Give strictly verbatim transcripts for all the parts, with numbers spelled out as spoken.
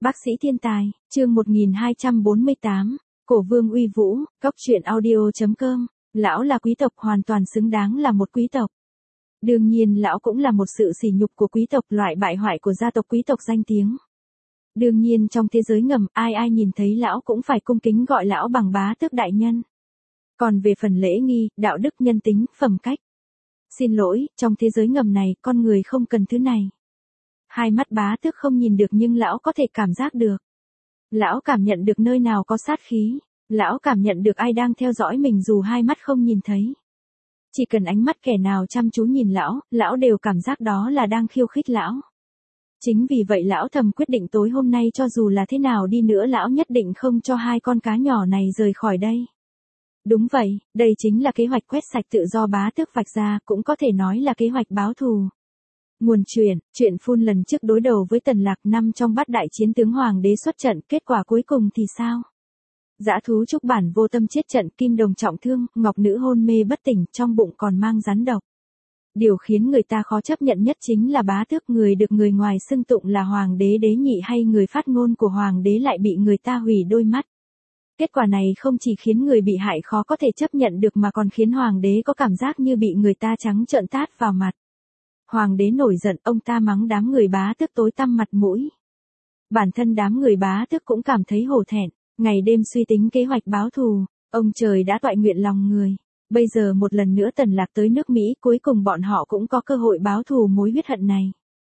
Bác sĩ thiên tài, chương một nghìn hai trăm bốn mươi tám, Cổ vương uy vũ, Cóc truyện audio.com, lão là quý tộc hoàn toàn xứng đáng là một quý tộc. Đương nhiên lão cũng là một sự sỉ nhục của quý tộc, loại bại hoại của gia tộc quý tộc danh tiếng. Đương nhiên trong thế giới ngầm, ai ai nhìn thấy lão cũng phải cung kính gọi lão bằng bá tước đại nhân. Còn về phần lễ nghi, đạo đức, nhân tính, phẩm cách, xin lỗi, trong thế giới ngầm này, con người không cần thứ này. Hai mắt bá tước không nhìn được nhưng lão có thể cảm giác được. Lão cảm nhận được nơi nào có sát khí. Lão cảm nhận được ai đang theo dõi mình dù hai mắt không nhìn thấy. Chỉ cần ánh mắt kẻ nào chăm chú nhìn lão, lão đều cảm giác đó là đang khiêu khích lão. Chính vì vậy lão thầm quyết định tối hôm nay cho dù là thế nào đi nữa lão nhất định không cho hai con cá nhỏ này rời khỏi đây. Đúng vậy, đây chính là kế hoạch quét sạch tự do bá tước vạch ra, cũng có thể nói là kế hoạch báo thù. Nguồn truyện, truyện phun lần trước đối đầu với Tần Lạc năm trong bát đại chiến tướng hoàng đế xuất trận, kết quả cuối cùng thì sao? Dã thú trúc bản vô tâm chết trận, Kim Đồng trọng thương, Ngọc Nữ hôn mê bất tỉnh, trong bụng còn mang rắn độc. Điều khiến người ta khó chấp nhận nhất chính là bá tước, người được người ngoài xưng tụng là hoàng đế đế nhị hay người phát ngôn của hoàng đế lại bị người ta hủy đôi mắt. Kết quả này không chỉ khiến người bị hại khó có thể chấp nhận được mà còn khiến hoàng đế có cảm giác như bị người ta trắng trợn tát vào mặt. Hoàng đế nổi giận, ông ta mắng đám người bá tước tối tăm mặt mũi. Bản thân đám người bá tước cũng cảm thấy hổ thẹn, ngày đêm suy tính kế hoạch báo thù, ông trời đã toại nguyện lòng người. Bây giờ một lần nữa Tần Lạc tới nước Mỹ, cuối cùng bọn họ cũng có cơ hội báo thù mối huyết hận này.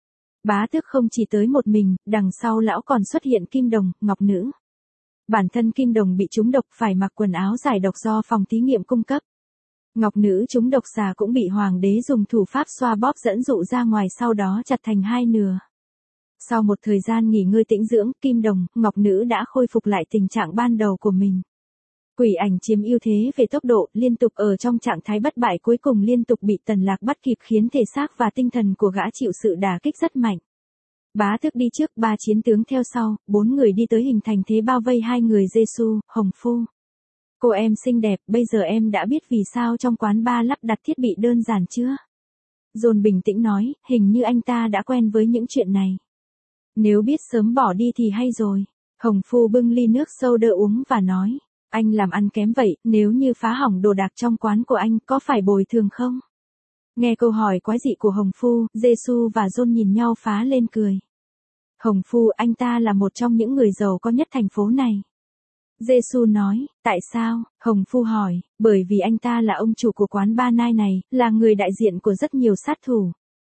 Bá tước không chỉ tới một mình, đằng sau lão còn xuất hiện Kim Đồng, Ngọc Nữ. Bản thân Kim Đồng bị trúng độc phải mặc quần áo giải độc do phòng thí nghiệm cung cấp. Ngọc Nữ trúng độc xà cũng bị hoàng đế dùng thủ pháp xoa bóp dẫn dụ ra ngoài, sau đó chặt thành hai nửa. Sau một thời gian nghỉ ngơi tĩnh dưỡng, Kim Đồng, Ngọc Nữ đã khôi phục lại tình trạng ban đầu của mình. Quỷ Ảnh chiếm ưu thế về tốc độ, liên tục ở trong trạng thái bất bại, cuối cùng liên tục bị Tần Lạc bắt kịp khiến thể xác và tinh thần của gã chịu sự đả kích rất mạnh. Bá tước đi trước, ba chiến tướng theo sau, bốn người đi tới hình thành thế bao vây hai người Giê-xu, Hồng Phu. Cô em xinh đẹp, bây giờ em đã biết vì sao trong quán bar lắp đặt thiết bị đơn giản chưa? John bình tĩnh nói, hình như anh ta đã quen với những chuyện này. Nếu biết sớm bỏ đi thì hay rồi. Hồng Phu bưng ly nước soda uống và nói, anh làm ăn kém vậy, nếu như phá hỏng đồ đạc trong quán của anh, có phải bồi thường không? Nghe câu hỏi quái dị của Hồng Phu, Giê-xu và John nhìn nhau phá lên cười. Hồng Phu, anh ta là một trong những người giàu có nhất thành phố này. Giê-xu nói, tại sao? Hồng Phu hỏi, bởi vì anh ta là ông chủ của quán bar night này, là người đại diện của rất nhiều sát thủ.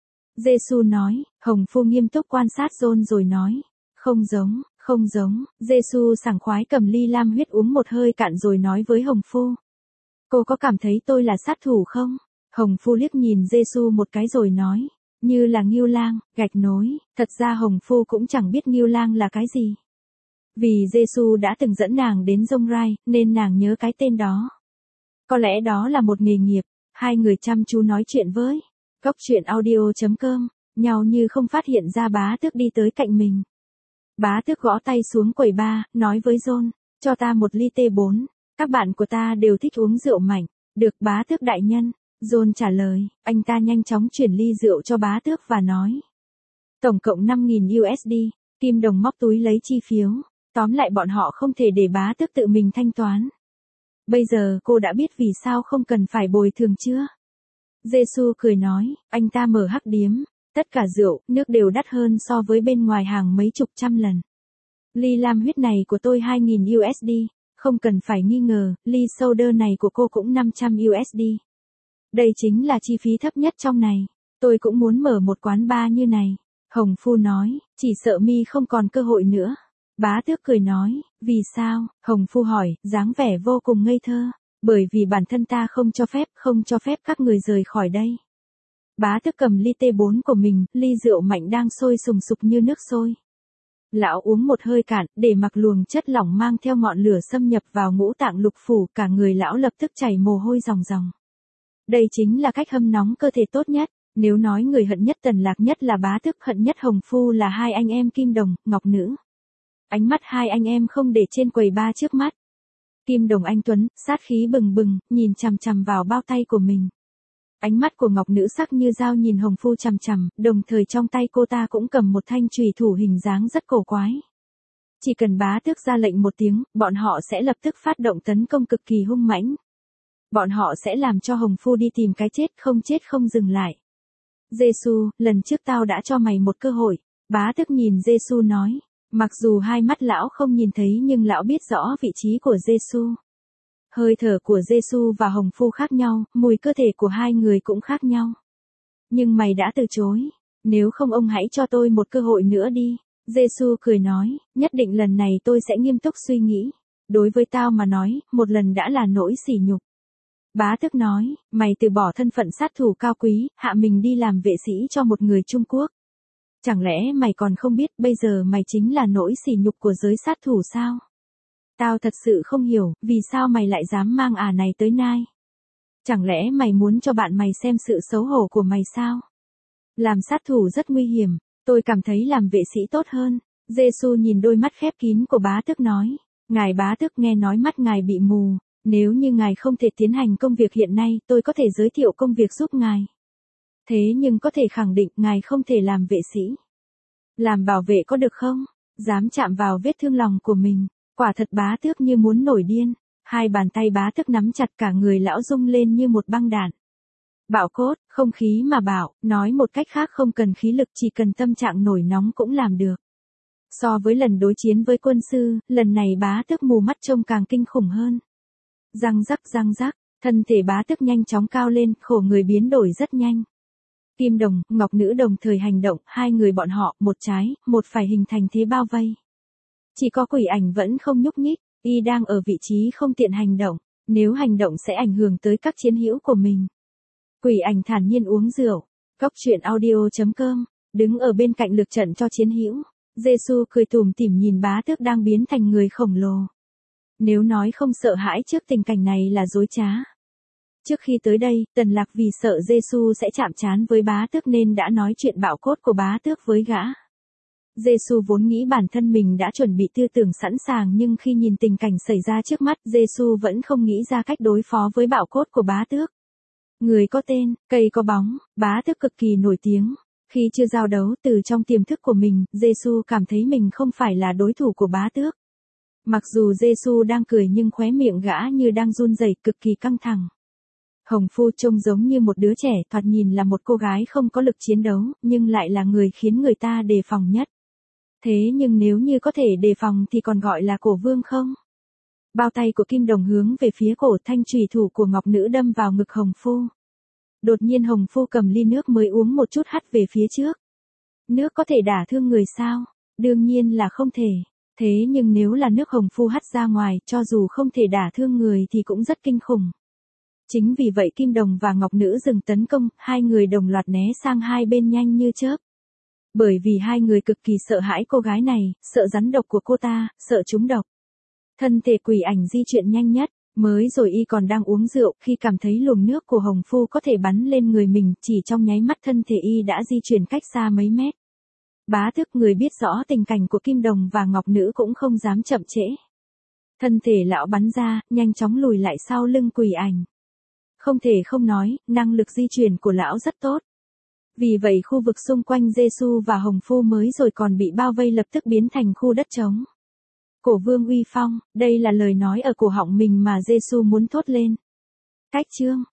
Giê-xu nói, Hồng Phu nghiêm túc quan sát John rồi nói, không giống, không giống. Giê-xu sảng khoái cầm ly lam huyết uống một hơi cạn rồi nói với Hồng Phu. Cô có cảm thấy tôi là sát thủ không? Hồng Phu liếc nhìn Giê-xu một cái rồi nói, như là Ngưu Lang, gạch nối. Thật ra Hồng Phu cũng chẳng biết Ngưu Lang là cái gì. Vì Giê-xu đã từng dẫn nàng đến Rông Rai, nên nàng nhớ cái tên đó. Có lẽ đó là một nghề nghiệp. Hai người chăm chú nói chuyện với Cóc truyện audio.com, nhau như không phát hiện ra bá tước đi tới cạnh mình. Bá tước gõ tay xuống quầy bar, nói với John, cho ta một ly tê bốn, các bạn của ta đều thích uống rượu mạnh. Được bá tước đại nhân. John trả lời, anh ta nhanh chóng chuyển ly rượu cho bá tước và nói. Tổng cộng năm nghìn đô la. Kim Đồng móc túi lấy chi phiếu. Tóm lại bọn họ không thể để bá tước tự mình thanh toán. Bây giờ cô đã biết vì sao không cần phải bồi thường chưa? Giê-xu cười nói, anh ta mở hắc điếm. Tất cả rượu, nước đều đắt hơn so với bên ngoài hàng mấy chục trăm lần. Ly lam huyết này của tôi hai nghìn đô la. Không cần phải nghi ngờ, ly soda này của cô cũng năm trăm đô la. Đây chính là chi phí thấp nhất trong này. Tôi cũng muốn mở một quán bar như này. Hồng Phu nói, chỉ sợ mi không còn cơ hội nữa. Bá tước cười nói, vì sao? Hồng Phu hỏi, dáng vẻ vô cùng ngây thơ. Bởi vì bản thân ta không cho phép, không cho phép các người rời khỏi đây. Bá tước cầm ly tê bốn của mình, ly rượu mạnh đang sôi sùng sục như nước sôi. Lão uống một hơi cạn, để mặc luồng chất lỏng mang theo ngọn lửa xâm nhập vào ngũ tạng lục phủ, cả người lão lập tức chảy mồ hôi ròng ròng. Đây chính là cách hâm nóng cơ thể tốt nhất. Nếu nói người hận nhất Tần Lạc nhất là bá tước, hận nhất Hồng Phu là hai anh em Kim Đồng, Ngọc Nữ. Ánh mắt hai anh em không để trên quầy bar trước mắt. Kim Đồng anh tuấn, sát khí bừng bừng, nhìn chằm chằm vào bao tay của mình. Ánh mắt của Ngọc Nữ sắc như dao nhìn Hồng Phu chằm chằm, đồng thời trong tay cô ta cũng cầm một thanh chùy thủ hình dáng rất cổ quái. Chỉ cần bá tước ra lệnh một tiếng, bọn họ sẽ lập tức phát động tấn công cực kỳ hung mãnh. Bọn họ sẽ làm cho Hồng Phu đi tìm cái chết, không chết không dừng lại. Giê-xu, lần trước tao đã cho mày một cơ hội. Bá tước nhìn Giê-xu nói. Mặc dù hai mắt lão không nhìn thấy nhưng lão biết rõ vị trí của Giê-xu. Hơi thở của Giê-xu và Hồng Phu khác nhau, mùi cơ thể của hai người cũng khác nhau. Nhưng mày đã từ chối. Nếu không ông hãy cho tôi một cơ hội nữa đi. Giê-xu cười nói, nhất định lần này tôi sẽ nghiêm túc suy nghĩ. Đối với tao mà nói, một lần đã là nỗi sỉ nhục. Bá tước nói, mày từ bỏ thân phận sát thủ cao quý, hạ mình đi làm vệ sĩ cho một người Trung Quốc. Chẳng lẽ mày còn không biết bây giờ mày chính là nỗi sỉ nhục của giới sát thủ sao? Tao thật sự không hiểu, vì sao mày lại dám mang ả này tới Nai? Chẳng lẽ mày muốn cho bạn mày xem sự xấu hổ của mày sao? Làm sát thủ rất nguy hiểm, tôi cảm thấy làm vệ sĩ tốt hơn. Giê-xu nhìn đôi mắt khép kín của bá tước nói, ngài bá tước nghe nói mắt ngài bị mù, nếu như ngài không thể tiến hành công việc hiện nay, tôi có thể giới thiệu công việc giúp ngài. Thế nhưng có thể khẳng định ngài không thể làm vệ sĩ. Làm bảo vệ có được không? Dám chạm vào vết thương lòng của mình, quả thật bá tước như muốn nổi điên. Hai bàn tay bá tước nắm chặt cả người lão rung lên như một băng đạn. Bạo cốt, không khí mà bạo, nói một cách khác không cần khí lực chỉ cần tâm trạng nổi nóng cũng làm được. So với lần đối chiến với quân sư, lần này bá tước mù mắt trông càng kinh khủng hơn. Răng rắc răng rắc, thân thể bá tước nhanh chóng cao lên, khổ người biến đổi rất nhanh. Kim đồng, ngọc nữ đồng thời hành động, hai người bọn họ, một trái, một phải hình thành thế bao vây. Chỉ có quỷ ảnh vẫn không nhúc nhích, y đang ở vị trí không tiện hành động, nếu hành động sẽ ảnh hưởng tới các chiến hữu của mình. Quỷ ảnh thản nhiên uống rượu, Cóc truyện audio chấm com, đứng ở bên cạnh lực trận cho chiến hữu. Giê-xu cười tủm tỉm nhìn bá tước đang biến thành người khổng lồ. Nếu nói không sợ hãi trước tình cảnh này là dối trá. Trước khi tới đây, Tần Lạc vì sợ Giê-xu sẽ chạm trán với bá tước nên đã nói chuyện bạo cốt của bá tước với gã. Giê-xu vốn nghĩ bản thân mình đã chuẩn bị tư tưởng sẵn sàng nhưng khi nhìn tình cảnh xảy ra trước mắt, Giê-xu vẫn không nghĩ ra cách đối phó với bạo cốt của bá tước. Người có tên, cây có bóng, bá tước cực kỳ nổi tiếng. Khi chưa giao đấu từ trong tiềm thức của mình, Giê-xu cảm thấy mình không phải là đối thủ của bá tước. Mặc dù Giê-xu đang cười nhưng khóe miệng gã như đang run rẩy cực kỳ căng thẳng. Hồng Phu trông giống như một đứa trẻ, thoạt nhìn là một cô gái không có lực chiến đấu, nhưng lại là người khiến người ta đề phòng nhất. Thế nhưng nếu như có thể đề phòng thì còn gọi là cổ vương không? Bao tay của Kim Đồng hướng về phía cổ, thanh chùy thủ của ngọc nữ đâm vào ngực Hồng Phu. Đột nhiên Hồng Phu cầm ly nước mới uống một chút hắt về phía trước. Nước có thể đả thương người sao? Đương nhiên là không thể. Thế nhưng nếu là nước Hồng Phu hắt ra ngoài, cho dù không thể đả thương người thì cũng rất kinh khủng. Chính vì vậy Kim Đồng và Ngọc Nữ dừng tấn công, hai người đồng loạt né sang hai bên nhanh như chớp. Bởi vì hai người cực kỳ sợ hãi cô gái này, sợ rắn độc của cô ta, sợ trúng độc. Thân thể quỷ ảnh di chuyển nhanh nhất, mới rồi y còn đang uống rượu, khi cảm thấy luồng nước của Hồng Phu có thể bắn lên người mình, chỉ trong nháy mắt thân thể y đã di chuyển cách xa mấy mét. Bá tước người biết rõ tình cảnh của Kim Đồng và Ngọc Nữ cũng không dám chậm trễ. Thân thể lão bắn ra, nhanh chóng lùi lại sau lưng quỷ ảnh. Không thể không nói, năng lực di chuyển của lão rất tốt. Vì vậy khu vực xung quanh Giê-xu và Hồng Phu mới rồi còn bị bao vây lập tức biến thành khu đất trống. Cổ vương uy phong, đây là lời nói ở cổ họng mình mà Giê-xu muốn thốt lên. Cách chương